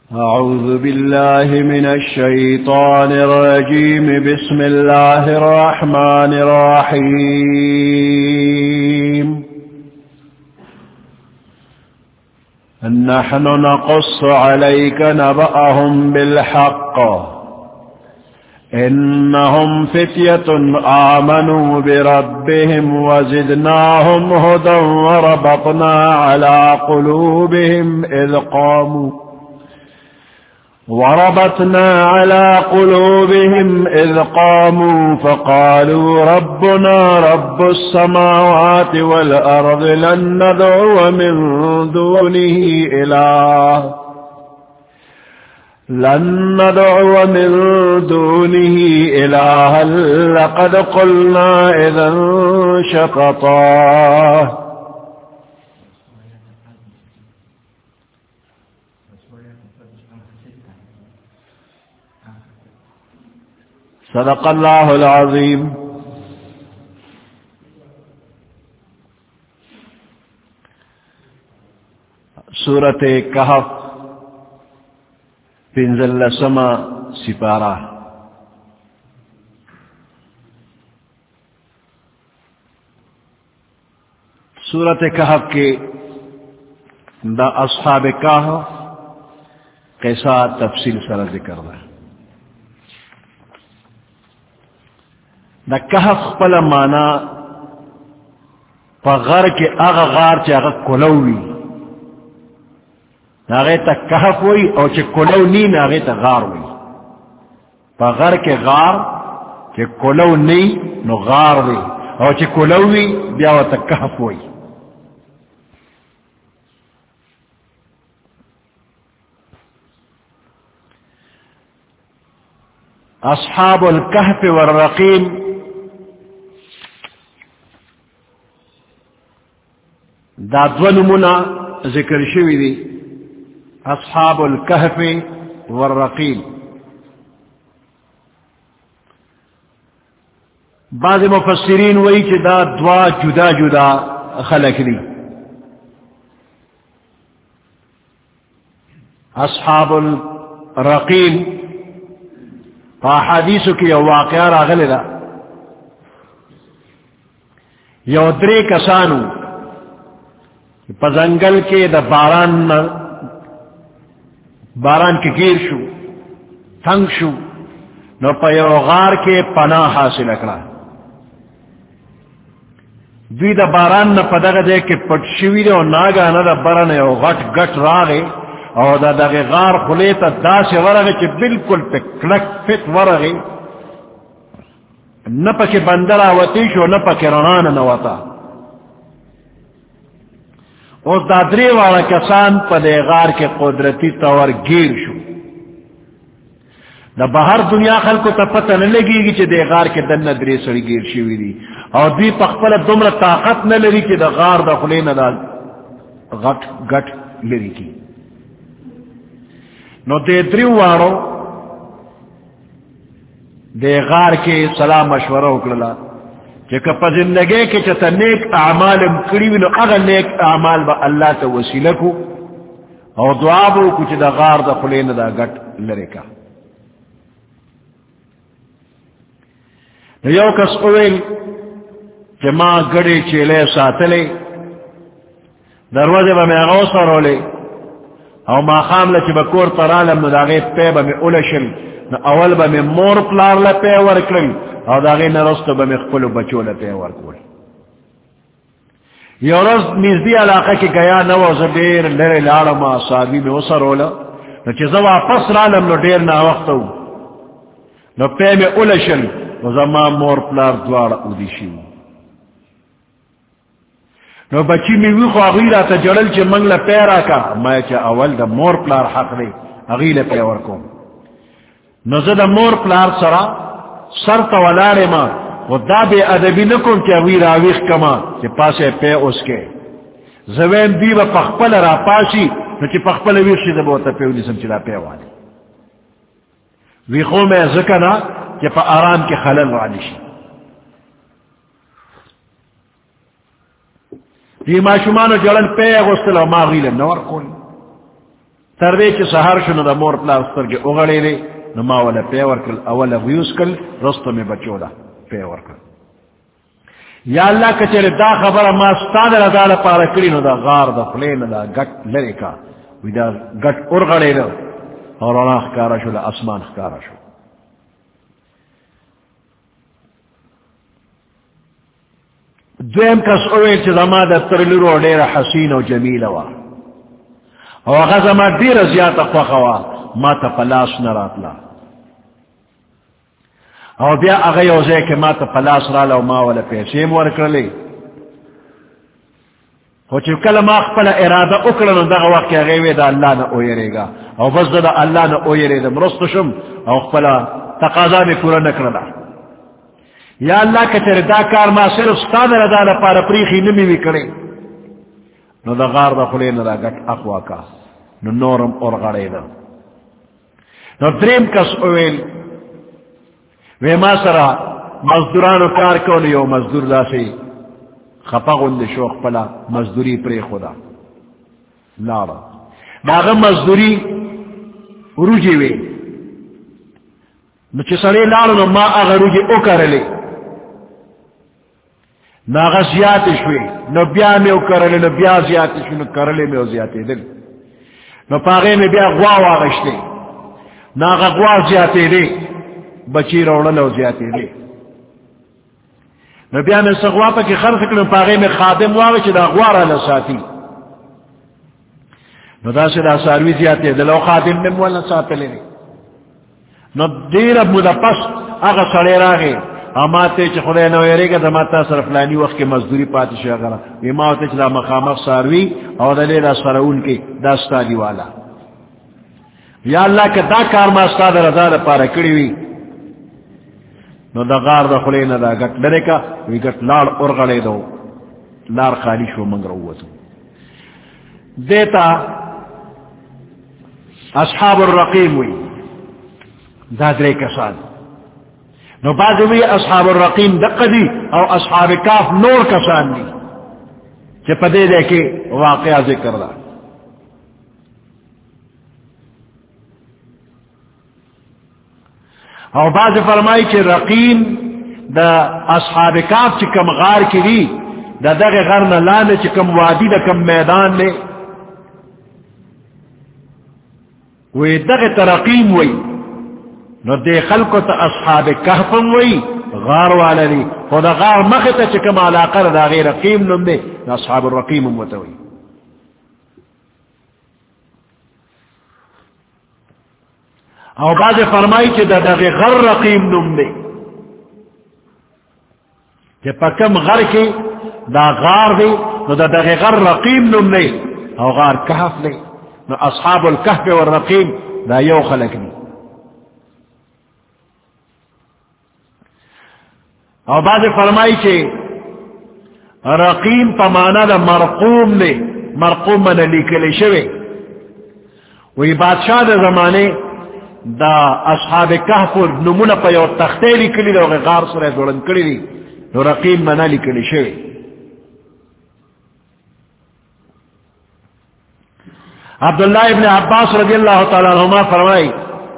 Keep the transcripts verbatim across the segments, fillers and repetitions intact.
أعوذ بالله من الشيطان الرجيم. بسم الله الرحمن الرحيم. نحن نقص عليك نبأهم بالحق إنهم فتية آمنوا بربهم وزدناهم هدى وربطنا على قلوبهم إذ قاموا وربطنا على قلوبهم إذ قاموا فقالوا ربنا رب السماوات والأرض لن ندعو من دونه إله لن ندعو من دونه إلها لقد قلنا إذا شططا. صدق اللہ العظیم. سورۃ کہف پنځلسمه سپارہ. سورۃ کہف کے دا اصحاب کہف قصہ تفصیل سره ذکر ہے. دا کہف خپل مانا پا غر کے اغا غار چے اغا کلووی ناغی تا کہف ہوئی او چے کلو نی ناغی تا غار ہوئی. پا غر کے غار چے کلو نی نو غار ہوئی او چے کلووی بیاو تا کہف ہوئی. اصحاب الکہف والرقیم دا دو نمونا ذکر شوی دی. اصحاب الکہف والرقیم بعض مفسرین وئی کہ دا دوا جدا جدا خلق دی. اصحاب الرقیم حدیثو کی یو واقعہ راغلی دا. یو درے کسانو پزنگل کے دا باران باران کے گیر شو تنگ شو نو پا یو غار کے پناہ حاصل اکڑا. دوی دا باران نا پدغ دے کے پٹ شوی دے و ناگا نا دا برن یو غٹ گٹ راغے او دا دا غار خلیتا دا سے ورغے چی بالکل پہ کلک فت ورغے نا پا کے بندر آوتی شو نا پا کے رنان نواتا. او دادری والا کسان پا دے غار کے قدرتی طور گیر شو. دا باہر دنیا خلقو تا پتہ نلگی گی چی دے غار کے دن ندری سڑی گیر شوی دی او دی پخپل دمر طاقت نلری چی دا غار دا خلین دا غٹ گٹ لری کی. نو دے دریو وارو دے غار کے سلام مشورہ اکڑلا کہ کپا زندگی کے چتا نیک اعمال کریوی نو اغا نیک اعمال با اللہ تا وسیلہ کو او دعا بو کچھ دا غار دا خلین دا گٹ لرکا. یو کس اویل کہ ماں گڑی چیلے ساتلے دروازے با میں غوصا رولے او ما خام لچی بکور ترالم نو داغی پی با میں اولشل نو اول با میں مور پلار لپی ورکلل او داغی نرستو با میں خپلو بچو لپی ورکول. یو رز نیزدی علاقہ کی گیا نو زبیر لر لارما صحابی میں اسر اولا نو چی زوا پس رالم نو دیر نا وقتو نو پی میں اولشل نو زمان مور پلار دوار اودیشی نو بچی میں وی خو اغیرہ تا جڑل چی منگ لپیرا کا میں چی اول دا مور پلار حق دے اغیلہ پیور کو نو زد مور پلار سرا سر تا ولارے ما و دا بے ادبی نکن چی اغیر آویخ کما چی پاسے پی اس کے زوین دی با پخپل را پاسی نو چی پخپل ویخ شی دا بوتا پیو نیسم چی دا پیوانی ویخو میں ذکنا چی پا آرام کے خلل وانی شی. دی ما شمانو جلن پی غسل و ما غیلم نور کون تردے چی سہر شنو دا مور پلا استر کے اغڑے لے نما والا پیور کل اولا ویوز کل رستو میں بچولا پیور کل یا اللہ کچھر دا خبر ما ستاد ردال پارا کری نو دا غار دا فلین دا گٹ لرے کا وی دا گٹ ارغڑے لے اور اللہ خکارا شو دا اسمان خکارا شو دویم کس اویل چی زما دا ترلورو دیر حسین و جمیل وا او غزا ما دیر زیادہ خوخوا ما تا پلاس نراتلا او بیا اغی اوزے کہ ما تا پلاس رالا و ما والا پیسے مور کرلے او چی کل ما اخپلا ارادہ اکرن دا وقت اغیوے دا اللہ نا اویرے گا او بس دا اللہ نا اویرے دا مرستشم او اخپلا تقاضا میں پورا نکرلا یا اللہ کچر دا کار ما صرف ستاد ردا لپارا پریخی نمی بھی کرے نو دا غار دا خلین دا گٹ اقوا کا نو نورم اور غڑے دا نو دریم کس اویل وی ما سرا مزدورانو کار کون یو مزدور دا سی خپاغن دی شوق پلا مزدوری پری خدا لارا داغا مزدوری روجی وی نو چی سرے لارا نو ما آغا روجی او کرلے ناغا زیادی شوی نو بیا میں او کرلے نو بیا زیادی شوی نو کرلے میں او زیادی دل نو پاغے میں بیا غوا واغشتے ناغا غوا زیادی دے بچی روڑا لو زیادی دے نو بیا میں سغوا پا کی خرف کرن پاغے میں خادم واغش دا غوا را لساتی نو دا سے دا ساروی زیادی دے لو خادم میں مولا ساتے لے نو دیر اب مدہ پس اگا سڑے راگے اما تے چھ خدای نو یرے گا دا ماتا صرف لانی وقت کے مزدوری پاتی شا گرا اما تے چھ دا مقامق ساروی او دا لے دا سرعون کے دا ستالی والا یا اللہ کہ دا کار ما ستا دا رضا دا پارا کری وی نو دا غار دا خلینا دا گٹ لرے کا وی گٹ لار ارغلے دو لار خالی شو منگ روتو دیتا اصحاب الرقیم وی دا درے کسان نو بعد وی اصحاب الرقیم دقا دی او اصحاب کاف نور کسان دی چھ پدے دے کے واقعہ ذکر دا او بعد فرمائی چھ رقیم دا اصحاب کاف چھ کم غار کی دی دا دغ غرنا لانے چھ کم وادی دا کم میدان لے وی دغ ترقیم وی نو دے خلقو تا اصحاب کہفم وی غار والا دی خدا غار مختا چکم علاقہ دا غیر رقیم نم دے اصحاب الرقیم متوی او بعد فرمائی چی دا دا غر رقیم نم دے چی پا کم غر کی دا غار دے نو دا دا غر رقیم نم دے او غار کہف دے نو اصحاب الکہف والرقیم دا یو خلق دی اور بعد فرمائی چھے رقیم پمانا دا مرقوم نے مرقوم من لکلے شوے وہی بادشاہ دا زمانے دا اصحاب کہف نمونہ پا یو تختے لکلی دا غار سرے دورن کلی دی نو رقیم من لکلے شوے عبداللہ ابن عباس رضی اللہ تعالیٰ عنہما فرمائی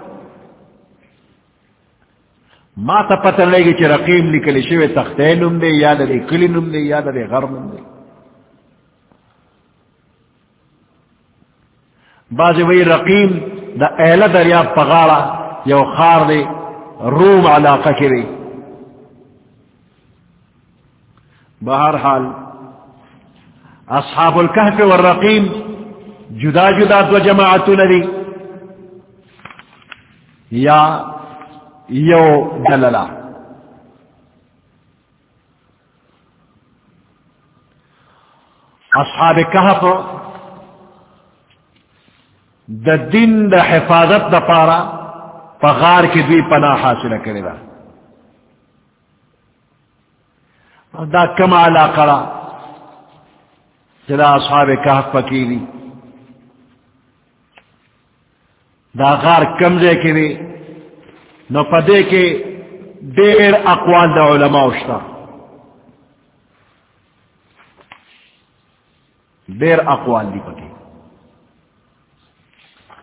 ما تا پتہ لگی چی رقیم لکلی شوی تختے نم دے یا دا دے کلی نم دے یا دا دے غر نم دے بازی وی رقیم دا اہل دریاب پغاڑا یو خار دے روم علاقہ کی دے بہرحال اصحاب الکہف والرقیم جدا جدا دو جماعتو ندی یا یو دللا اصحاب کہف دا دین دا حفاظت دا پارا پغار کی دوی پناہ حاصل کرے دا دا کم علاقہ را جدا اصحاب کہف پکیلی دا غار کم دے کے دی نو پدے کے دیر اقوال دا علماء اشتا دیر اقوال دی پکے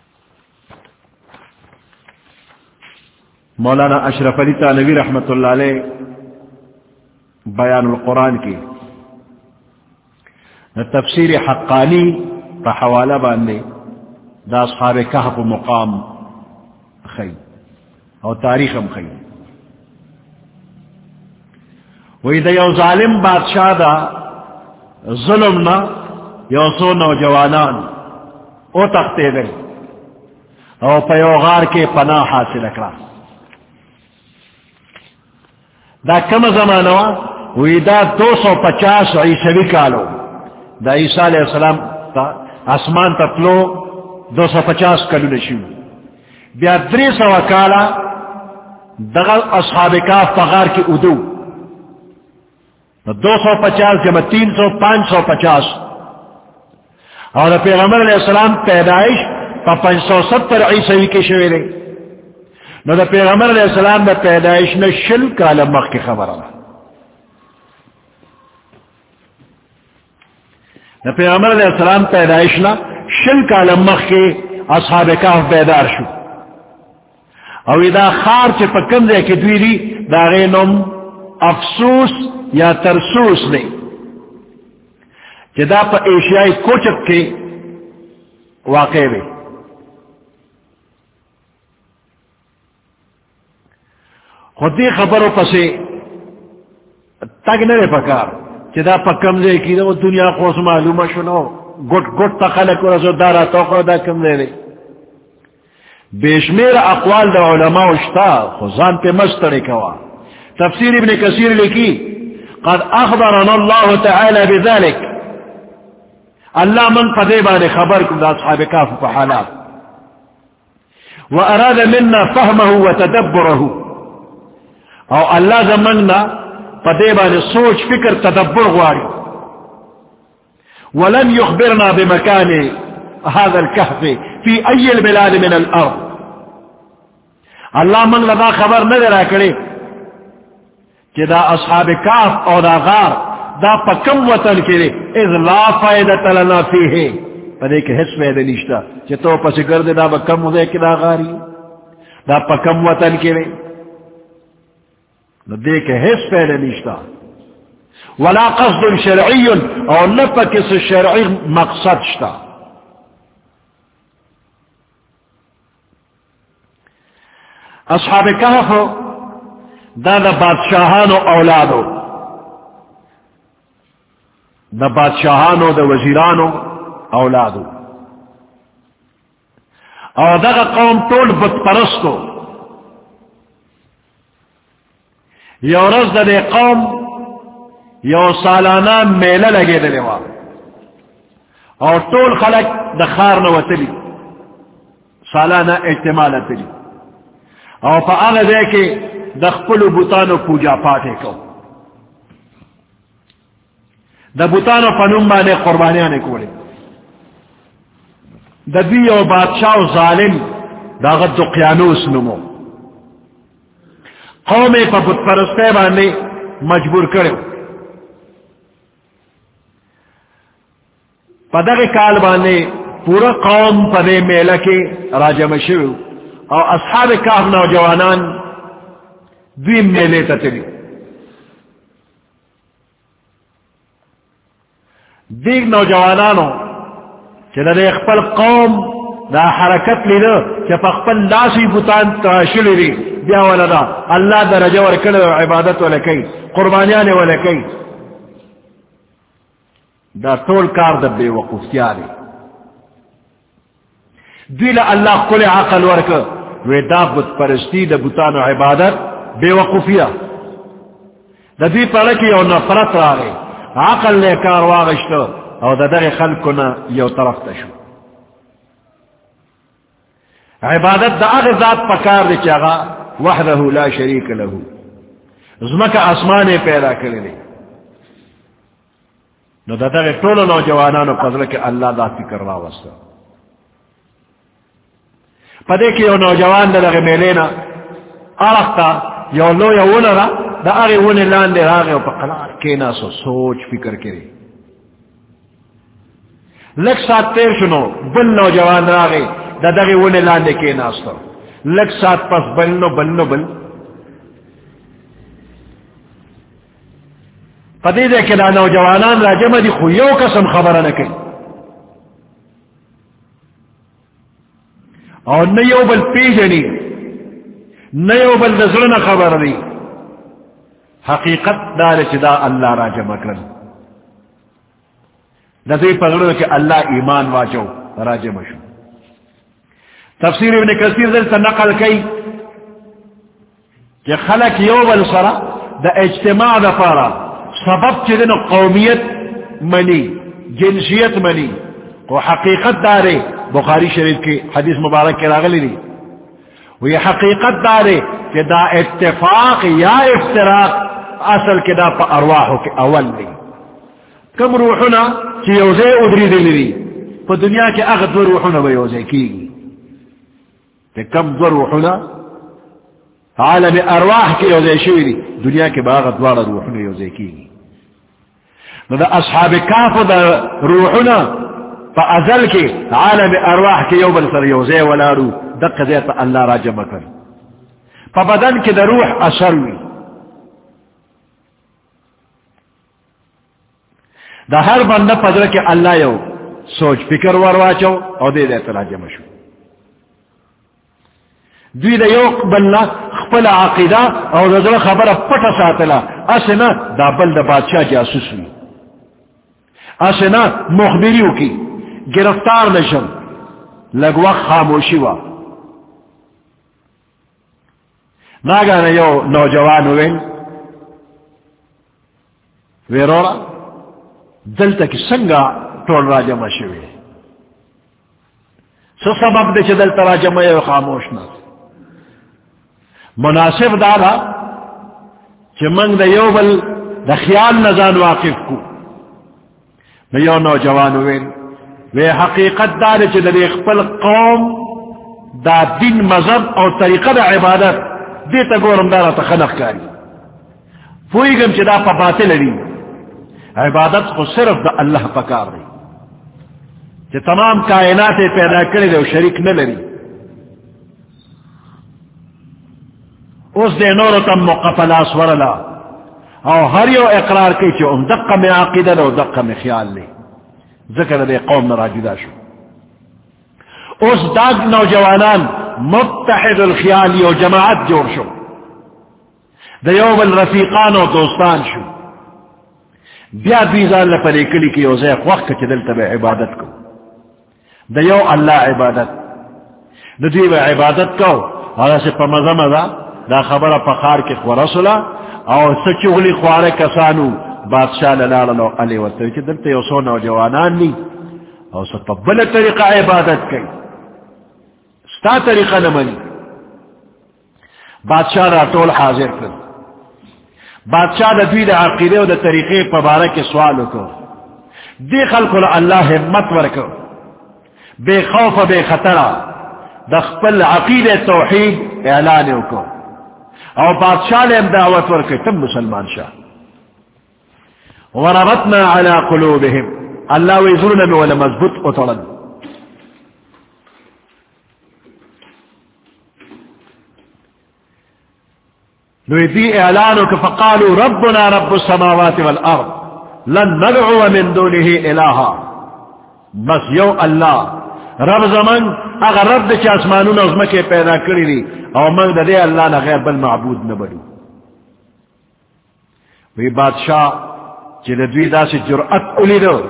مولانا اشرف علی تھانوی رحمت اللہ علیہ بیان القرآن کی تفسیر حقانی کا حوالہ باندھے دا اصحاب کہف مقام خی اور تاریخ ہم خی وہی دا یو ظالم بادشاہ دا ظلم نہ یو سو نوجوانان او تختے دے او پیوغار کے پناہ حاصل اکڑا دا کم زمانہ وہی دا دو سو پچاس عیسوی کالو دا عیسیٰ علیہ السلام تا آسمان تطلو دو سو پچاس کلو نشیو بیا دری سو کالا دغل اصحاب کاف پغار کی ادو دو سو پچاس جمع تین سو پانچ سو پچاس اور پیغمبر علیہ السلام پیدائش پا پانچ سو ستر عیسوی کے شویرے نو دا پیغمبر علیہ السلام دا پیدائش نے شل کالا مخ کی خبر آلا دا پیغمبر علیہ السلام پیدائش نا شل کالا مخ کے اصحاب کاف بیدار شو او دا خار چے پا کم دے کے دویری دا غینم افسوس یا ترسوس نے جدا پا ایشیائی کوچک کے واقع وے خودی خبروں پسے تگ نرے پکار جدا پا کمزے کی دا دنیا خوص معلومہ شنو گٹ گٹ تا خلق ورسو دارا توقع دا کمزے لے بیشمیر اقوال دا علماء اشتا خزان پہ مسترے کوا تفسیر ابن کثیر لکی قد اخبرنا اللہ تعالی بذلك اللہ من قدیبان خبر کم دا اصحاب کاف پا حالات واراد منا فهمه وتدبره او اللہ زمننا قدیبان سوچ فکر تدبر غواری ولن يخبرنا بمكان هذا الكهف في اي البلاد من الارض اللہ من لدا خبر نظر آکڑے کہ دا اصحاب کاف او دا غار دا پا کم وطن کرے اذ لا فائدت لنا فیہے پا دے کہ حس فائدہ نشتا کہ تو پس گرد دا با کم دے کہ دا غاری دا پا کم وطن کرے دے کہ حس فائدہ نشتا ولا قصد شرعی او نفا کس شرعی مقصد شتا اصحاب کہف دا دا بادشاہانو اولادو دا بادشاہانو دا وزیرانو اولادو اور دا قوم طول بت پرستو یو رز دا دے قوم یو سالانہ میلہ لگے دلے وار اور طول خلق دا خار نوتلی سالانہ اجتماع لتلی اور پا آغا دے کے دا خپلو بوتانو پوجا پاٹے کو دا بوتانو پنم بانے قربانیانے کولے دا دیو بادشاہ و ظالم دا غد قیانوس نمو قومے پا بت پرستے بانے مجبور کرو پا دا کال بانے پورا قوم پا دے میلہ کے راجم شو اور اصحاب کاف نوجوانان دویم میلے تتلی دیگ نوجوانانو چلا دے اخپل قوم دا حرکت لی دا چا پا اخپل لاسی بوتان تراشلی دی بیا والا دا اللہ دا رجا ورکل عبادت والا کئی قربانیان والا کئی دا طول کار دا بے وقفتیانی دیل اللہ کل عقل ورکل وی دا بت پرستی دا بوتان و عبادت بے وقفیہ دا دی پرکی او نفرت راگئی عقل نے کار واغشتو او دا در خلقنا یو طرف تشو عبادت دا اغی ذات پکار دی چاگا وحدہ لا شریک لہو زمکا اسمانے پیدا کرلی نو دا در طول نوجوانانو قدر کہ اللہ دا فکر راوستا پدے کہ یو نوجوان دا در میلینا آرختا یو لو یو ونا را دا اغی ونی لاندے راغی و پا قلار کینا سو سوچ فکر کرے لک سات تیر شنو بل نوجوان راغی دا دغی ونی لاندے کینا سو لگ سات پس بلنو بلنو بل پدی دے کہ دا نوجوانان راجم دی خویو قسم خبر نہ کئی اور نیو بل پیجنی نیو بل نظرنا خبر دی حقیقت دار چدا اللہ راجم اکرن نظر پگڑو کہ اللہ ایمان واجو راجم شو تفسیر ابن کثیر دلتا نقل کئی کہ خلق یو بل سرا دا اجتماع دا پارا سبب چدن قومیت منی جنسیت منی وہ حقیقت دارے بخاری شریف کی حدیث مبارک کے راغلی دی وہ یہ حقیقت دارے کہ دا اتفاق یا افتراق اصل کے دا پا ارواحو کے اول دی کم روحنا چی یوزے ادری دلی دی پا دنیا کے اغد دو روحنا با یوزے کی کہ کم دو روحنا عالم ارواح کے یوزے شوی دی دنیا کے با اغد دوار روحنا یوزے کی دا اصحاب کاف دا روحنا پا ازل کے عالم ارواح کے یو بل سر یوزے ولا روح دق دیتا اللہ را جمع کر پا بدن کے دا روح اثر وی دا ہر بندہ پدر کے اللہ یو سوچ فکر ورواچو او دے دیتا را جمع شو دوی دا یو بلنا خپل عقیدہ او دا خبر پٹا ساتلا اسنا دا بل دا بادشاہ جاسوس وی اسنا مخبریو کی گرفتار نشم لگ وقت خاموشی وا ناگانا یو نوجوان ہوئے ویرورا دلتا کی سنگا ٹول راجہ مشوئے سو سبب دے چھ دلتا راجہ مشوئے خاموش نا مناسب دارا چھ منگ دا یو بل دا خیال نزان واقف کو یو نوجوان ہوئے وے حقیقت دار چھ دا اخپل قوم دا دین مذہب اور طریقہ دا عبادت دیتا گورم دارا تا خنق کاری پوئی گم چھ دا پا باطل لی عبادت کو صرف دا اللہ پکار دی چھ تمام کائنات پیدا کرے دے شریک نہ لری اس دے نور تم مقفل آسورلا او ہر یو اقرار کی چھ ام دقا میں عقیدہ لے و دقا میں خیال لے ذکر دے قوم نرا جدا شو اس داگ نوجوانان متحد الخیال یو جماعت جوڑ شو دا یوم الرفیقان و دوستان شو بیا بیزان لپلے کلی کی یوزیق وقت چھ دلتا بے عبادت کو دا یو اللہ عبادت دا دوی بے عبادت کو اور اسے پا مزا مزا دا خبر پخار کے خورسولا اور سچغلی خوارے کسانو بادشاہ لالالو علی وطوی چھ دلتا یو سو نوجوانان نی اور سب پا بل طریقہ عبادت کئی ستا طریقہ نمانی بادشاہ را طول حاضر کر بادشاہ دا دوی دا عقیدے و دا طریقے پا بارک سوالو کو دی خلقو اللہ حمت ورکو بے خوف بے خطرہ دا خپل عقید توحید اعلانیو کو اور بادشاہ لے دعوت ورکے تم مسلمان شاہ وربطنا على قلوبهم اللہ ویزرنا ولا مضبوط اطلن نویدی اعلانو فقالوا ربنا رب السماوات والارض لن ندعو من دونه الہا بس یو اللہ رب زمان اگر رب چا اسمانون ازمکے پیدا کری لی او من دے اللہ نہ غیر بل معبود نہ بڑو وی بادشاہ چلے دوی دا سے جرأت اولی دو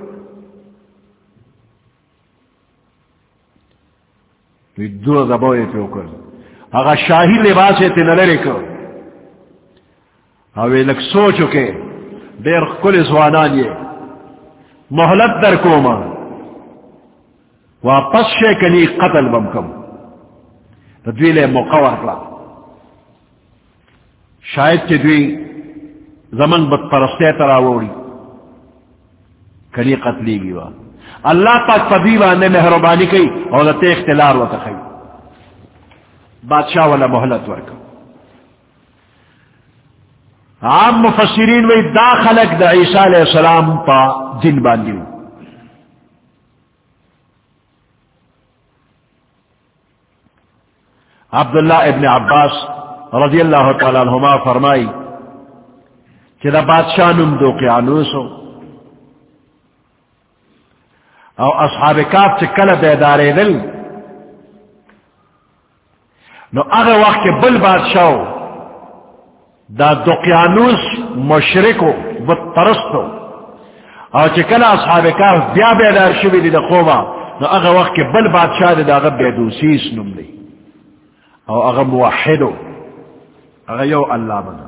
وی دو زبوئے پہ اوکر اگر شاہی لباسے تی نلرے کر اوی لک سوچو کے دیر کل زوانان یہ محلت در کوما واپس شے کنی قتل بمکم دوی لے مقور کلا شاید چی دوی زمن بد پرستے تراوڑی کنی قتلی گی وا اللہ پاک پدیوان نے مہربانی کی اور دتے اختلار و تخی بادشاہ والا محلت ورکا عام مفسرین وی دا خلق دا عیسیٰ علیہ السلام پا دن باندیو عبداللہ ابن عباس رضی اللہ تعالیٰ عنہما فرمائی کہ دا بادشاہ نم دوقیانوسو او اصحاب کاف سے کل بیدارے دل نو اگر وقت کے بل بادشاہو دا دوقیانوس مشرکو بتپرستو او چکل اصحاب کاف بیا بیدار شوی دی دا خوبا نو اگر وقت کے بل بادشاہ دی دا اگر بیدوسیس نم دی او اگر موحدو اگر یو اللہ بنا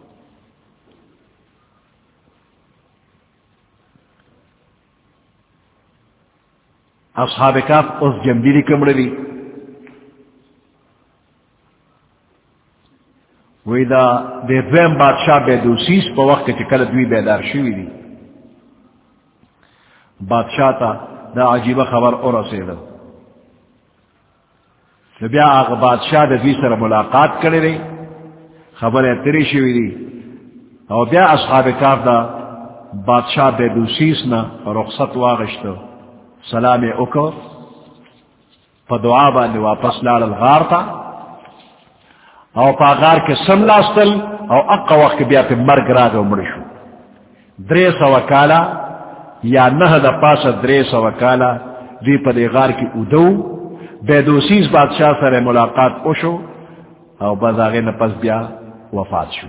اصحاب کاف اس جمدیری کمڑی دی وی دا دے دویم بادشاہ بیدوسیس پا وقت چکل دوی بیدار شوی دی بادشاہ تا دا عجیب خبر اور رسیدل بیا آغا بادشاہ دا دوی سر ملاقات کرے دی خبر اتری شوی دی او بیا اصحاب کاف دا بادشاہ بیدوسیس نا رخصت واغشتو سلام اکو پا دعا باندے واپس لال الغار تا او پا غار کے سملاستل او اقا وقت بیا پہ مرگ راگ و مرشو دریس وکالا یا نہ دا پاس دریس وکالا دی پا دی غار کی ادو بیدوسیس بادشاہ سر ملاقات اوشو او بازاغی نپس بیا وفات شو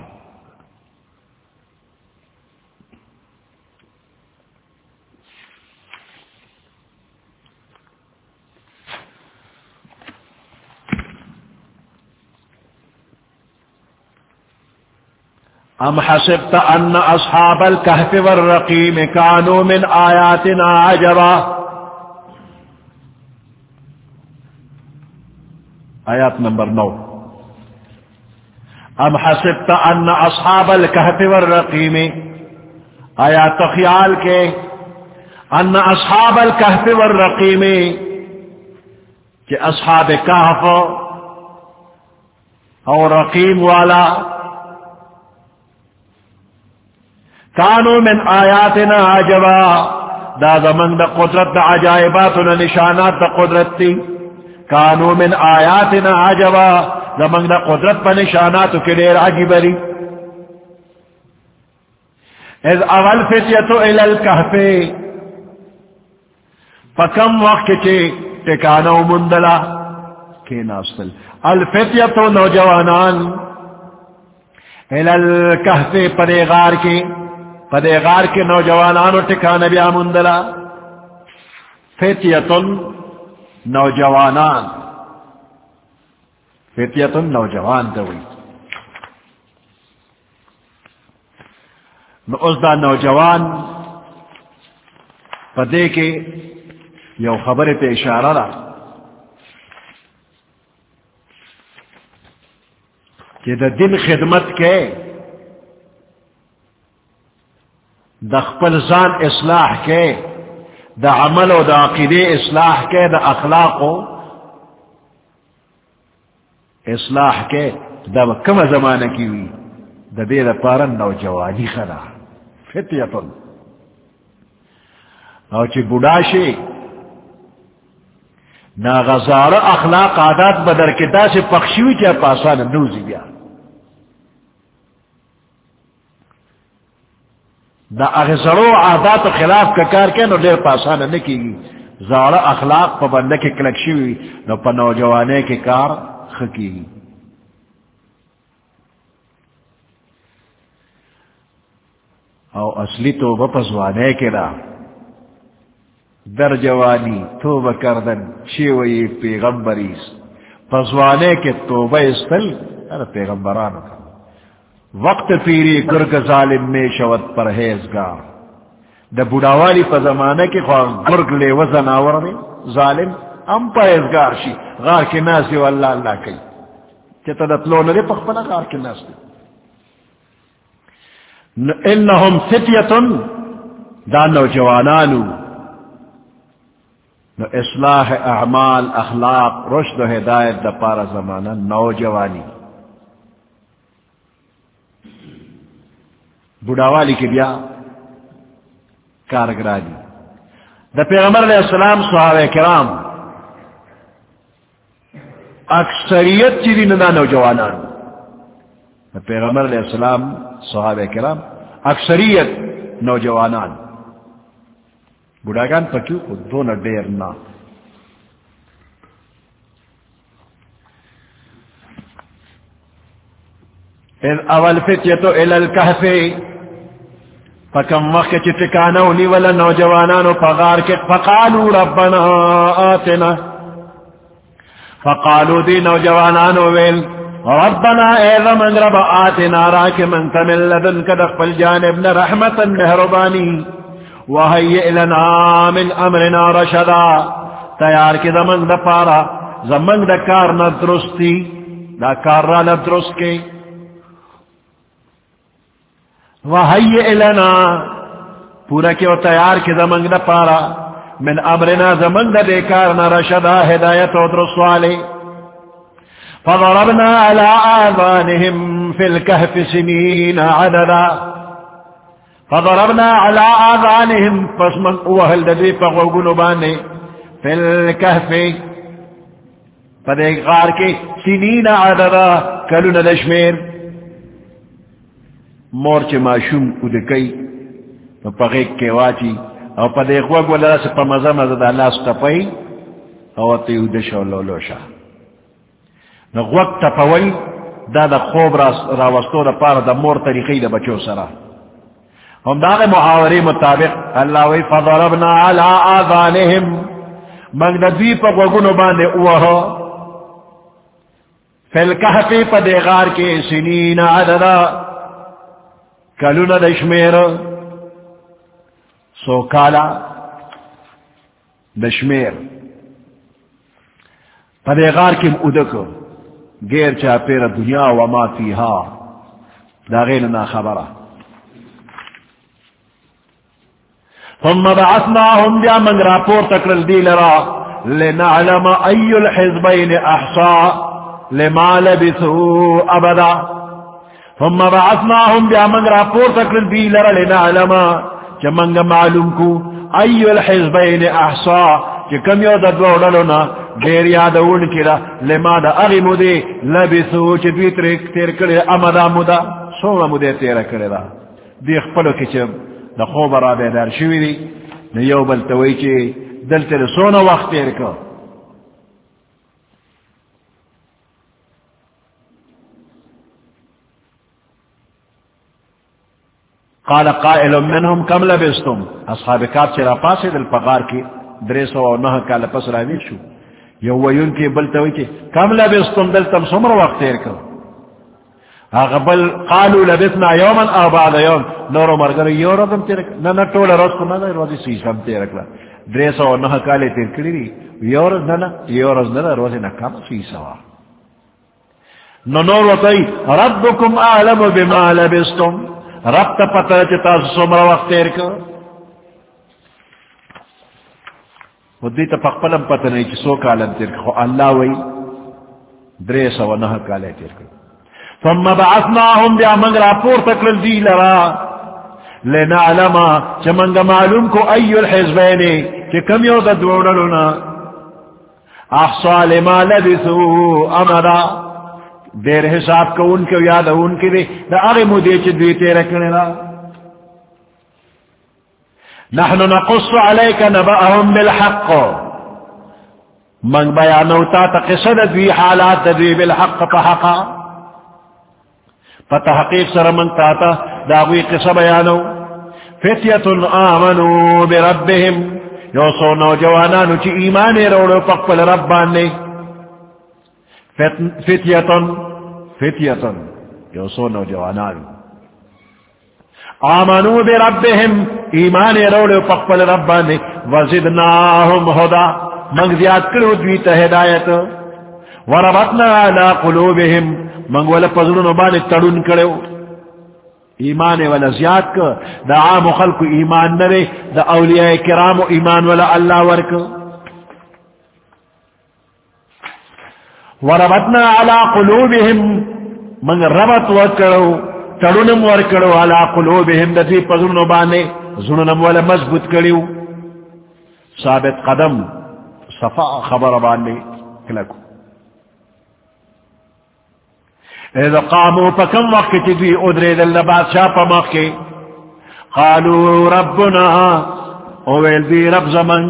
ام حسبت ان اصحاب الكهف والرقيم كانوا من آياتنا عجبا آیات نمبر نو ام حسبت ان اصحاب الكهف والرقيم آیات خیال کے ان اصحاب الكهف والرقيم کہ اصحاب کہف اور رقیم والا کانو من آیاتنا عجبا دا زمن دا قدرت دا عجائباتنا نشانات دا قدرت تی کانو من آیاتنا عجبا زمن دا قدرت پا نشاناتو کے لئے عجیب لی اذ اول فتیتو الالکہف فکم وقت چے ٹکانو مندلا کے ناستل الفتیتو نوجوانان الالکہف پریغار کے پدے غار کے نوجوانانو ٹکانا بیا مندلا فتیتن نوجوانان فتیتن نوجوان دوئی نو اس دا نوجوان پدے کے یو خبر پہ اشارہ را کہ دا دن خدمت کے دا خپل زان اصلاح کے دا عمل و دا عقیدے اصلاح کے دا اخلاق و اصلاح کے دا کم زمانہ کی ہوئی دا دے دا پارن نوجوانی خلا فتیتن او چی بڑاشے نا غزار اخلاق عادات بدر کے دا سے پخشیوی چا پاسان نوزی بیا دا اغزرو عادات و خلاف کا کار کے نو دیر پاسان نکی گی زارا اخلاق پا بندہ کے کلکشی ہوئی نو پا نوجوانے کے کار خکی گی او اصلی توبہ پزوانے کے را در جوانی توبہ کردن شیوئی پیغمبریس پزوانے کے توبہ استل ارے پیغمبرانو کا وقت پیری گرگ ظالم میں شوت پرہیزگار دا بڑاوالی پا زمانہ کی خواہ گرگ لے وزن آور میں ظالم ام پرہیزگار شی غار کے ناسی و اللہ اللہ کئی چتا دا تلو نرے پخپنا غار کے ناس دی انہم فتیتن دا نوجوانانو نو اصلاح اعمال اخلاق رشد و ہدایت دا پارا زمانہ نوجوانی بڑاوالی کے بیا کارگرانی دا پیغمبر علیہ السلام صحابہ کرام اکثریت چیزی ندا نوجوانان پیغمبر علیہ السلام صحابہ کرام اکثریت نوجوانان بڑھاگان پکیو کو دون دیر نا اذ اول فتیتو الالکحف فکم وقت چی ٹکانو نیولا نوجوانانو پغار کے فقالو ربنا آتنا فقالو دی نوجوانانو ویل ربنا اذا من رب آتنا راک من تمن لدن کدق بالجانبن رحمتا مہربانی وحیئ لنا من امرنا رشدا تیار کی زمن دا پارا زمن دا کار ندرستی دا کار را ندرست کے وحیئ لنا پورا کیو تیار کی زمن دا پارا من امرنا زمن دا بیکارنا رشدا ہدایت و درست والے فضربنا على آذانهم في الكهف سنين عددا فضربنا على آذانهم فاسمن اوهل ددوی فغوگنو بانے في الكهف فدیک غار کے سنين عددا کلون دشمیر مورچ معشوم ادکی پغیق کے واچی او پدیک وگ ولا سپا مزا مزا دا اللہ ستپائی او تیو دشو لولوشا نغوک تپوی دا دا خوب راوستو دا پار دا مور طریقی دا بچو سرا ہم دا غی محاوری مطابق اللہ وی فضربنا علا آذانهم منگ دا دوی پا گوگنو باندے اوہو فی الکحفی پا دیغار کے سنین عددا کلون دشمیر سو کالا دشمیر پا دیغار کم ادکو غیر چا پیر دنیا وما فیہا دا غیرنا خبرہ ثم بعثناهم بیا من راپور تکرل دی لرا لنعلم ای الحزبین احصا لما لبثوا ابدا ثم بعثناهم بیا من راپور تکرل دی لرا لنعلم چا منگ معلوم کو ای الحزبین احصا کہ کم یو دا دوڑلونا دیر یادون کرا لما دا اغی مدے لبثو چی دوی تیر کرے امدا مدا سونا مدے تیر کرے دا دیخ پلو کچم دا خوب را بیدار شوی دی نیو بلتوی چی دل تیر سونا وقت تیر کر قال قائل منهم کم لبستم اصحاب کاف چرا پاسے دل پغار کی دریسو و نہ کال پس راوی شو یو ویون کی بلتوی چی کم لبستم دل تم سمر وقت تیر کر اغبل قالوا لبثنا يوما او بعد يوم نورو مرگر یو رضم تیر کر نا نا طول روز کو نا نا روزی سیسم تیر کر دریسو و نہ کالی تیر کری یو رض نا نا یو رض نا نا روزی نکام سیسوا نو نور وطی ربکم اعلم بما لبستم رب تا پتہ چتا سمر وقت تیر کر ودی تا پقپلم پتہ نہیں چی سو کالم تیر کر اللہ وی دریس و نہ کالے تیر کر ثم بعثناهم بیا منگ راپور تکرل دی لرا لنعلما چا منگ معلوم کو ای الحزبینی چی کم یو دا دوڑلونا احصا لما لبثو امدا دیر حساب کو ان کے یاد ان کے دے دا اغی مدی چی دوی تیر کرنا نحن نقص عليك نبأهم بالحق من بیانوتا تقصد دوی حالات دوی بالحق فحقا فتحقیق سر من تاتا داوی قصہ بیانو فتیت آمنوا بربهم یوسو نوجوانانو چی ایمانی روڑو پقبل ربانی فتیتن فتیتن یوسو نوجوانانو آمنوا بربهم ایمان روڑے پقبل ربانی وزدناهم ہدا منگ زیاد کرو دویتا ہدایت وربطنا على قلوبهم منگ والا پزرون بانے تڑن کرو ایمان والا زیاد کر دا عام خلق ایمان نرے دا اولیاء کرام ایمان والا اللہ ورک وربطنا على قلوبهم منگ ربط وکرو تڑنم ورکڑو علا قلوبهم دتی پزرنو بانے زننم والا مضبوط کریو ثابت قدم صفا خبر بانے کلکو اذا قاموا فكم وقت تدوي ادري ذل بادشاہ پا مخی قالوا ربنا اویل دی رب زمن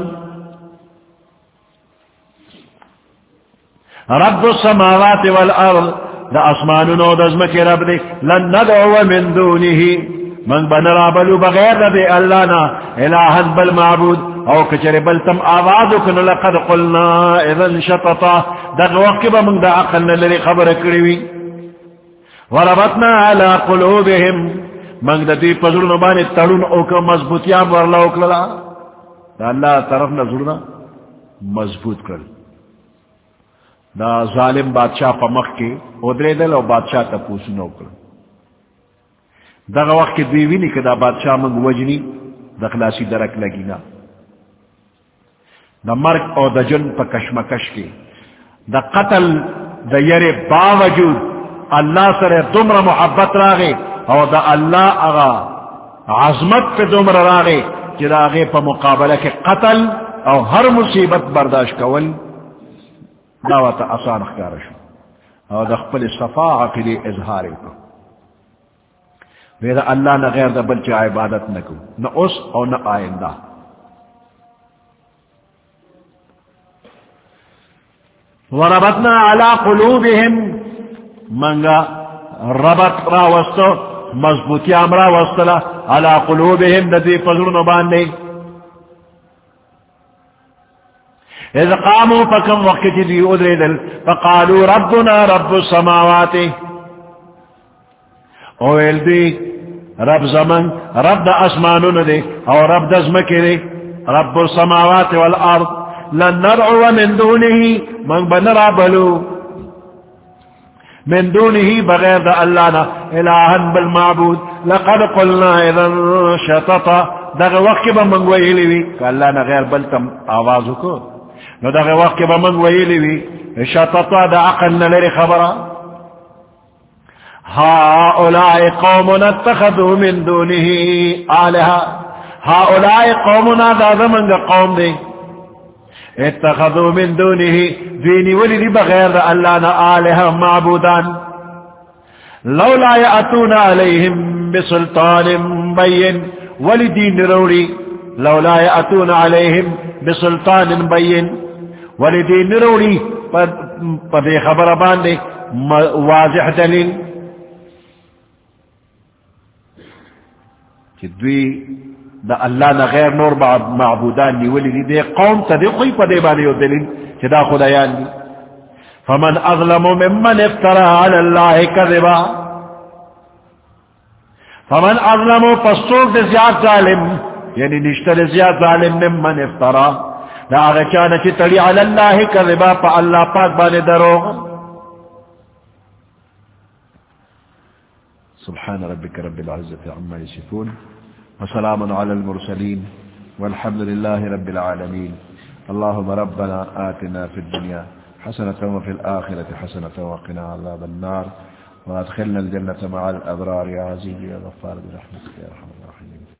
رب السماوات والارض دا اسمانونو دزمک رب دی لن ندعو من دونه من بنرابلو بغیر دی اللہ نا الہا بل معبود او کچر بل تم آوازو کن لقد قلنا اذن شططا دا وقب من دا عقلنا للی خبر کریوی وربطنا على قلوبهم من دا دی پزر نبانی تلون اوکا مضبوطیان ورلا اوکللا دا اللہ طرف نظرنا مضبوط کر دا ظالم بادشاہ پا مخ کے ادرے دل او بادشاہ تا پوسنو کر دا وقت کے دیوی نی کہ دا بادشاہ منگ وجنی دا خلاصی درک لگینا دا مرگ او دا جن پا کشمکش کے دا قتل دا یر باوجود اللہ سر دمر محبت راگے او دا اللہ اغا عظمت پہ دمر راگے کہ دا آگے پا مقابلہ کے قتل او ہر مصیبت برداشت کول دعوت آسان اختیارشو او دا خپل صفا عقلی اظہار کو ویدہ اللہ نہ غیر دا بلچہ عبادت نکو نہ اس او نہ آئندہ وربطنا على قلوبهم منگا ربط را وستو مضبوطی امرا وستلا على قلوبهم ندی فضلن باندے اذ قاموا فكم وقت دی ادری دل فقالوا ربنا رب السماوات اویل دی رب زمن رب دا اسمانون دے او رب دا زمکی دے رب السماوات والارض لن ندعو من دونه من بنرابلو من دونه بغیر دا اللہ نا الہا بالمعبود لقد قلنا اذن شططا دا وقت با من ویلی وی کہ اللہ نا غیر بلتم آوازو کو نو دا وقت با من ویلی وی شططا دا عقل نلری خبرا هؤلاء قومنا اتخذوا من دونه آلهة هؤلاء قومنا دا زمن قوم دے اتخذوا من دونه دینی ولی بغیر اللہ نا آلهة معبودان لولا یأتون علیہم بسلطان بین ولی دین روڑی لولا یأتون علیہم بسلطان بین ولی دین روڑی پدے خبر باندے واضح دلیل دوی دا اللہ نا غیر نور معبودان نیولی دی دے قوم تا دے خوی پا دے بانے و دلین چی دا خدایان دی فمن اظلم ممن افترا علی اللہ کذبا فمن اظلم پسور دے زیاد ظالم یعنی نشتر زیاد ظالم ممن افترا دا آغا چانا چی تلی علی اللہ کذبا پا اللہ پاک بانے دروغ سبحان ربك رب العزة عما يصفون وسلام على المرسلين والحمد لله رب العالمين اللهم ربنا آتنا في الدنيا حسنة وفي الآخرة حسنة وقنا عذاب النار وادخلنا الجنة مع الأبرار يا عزيز يا غفار برحمتك يا أرحم الراحمين.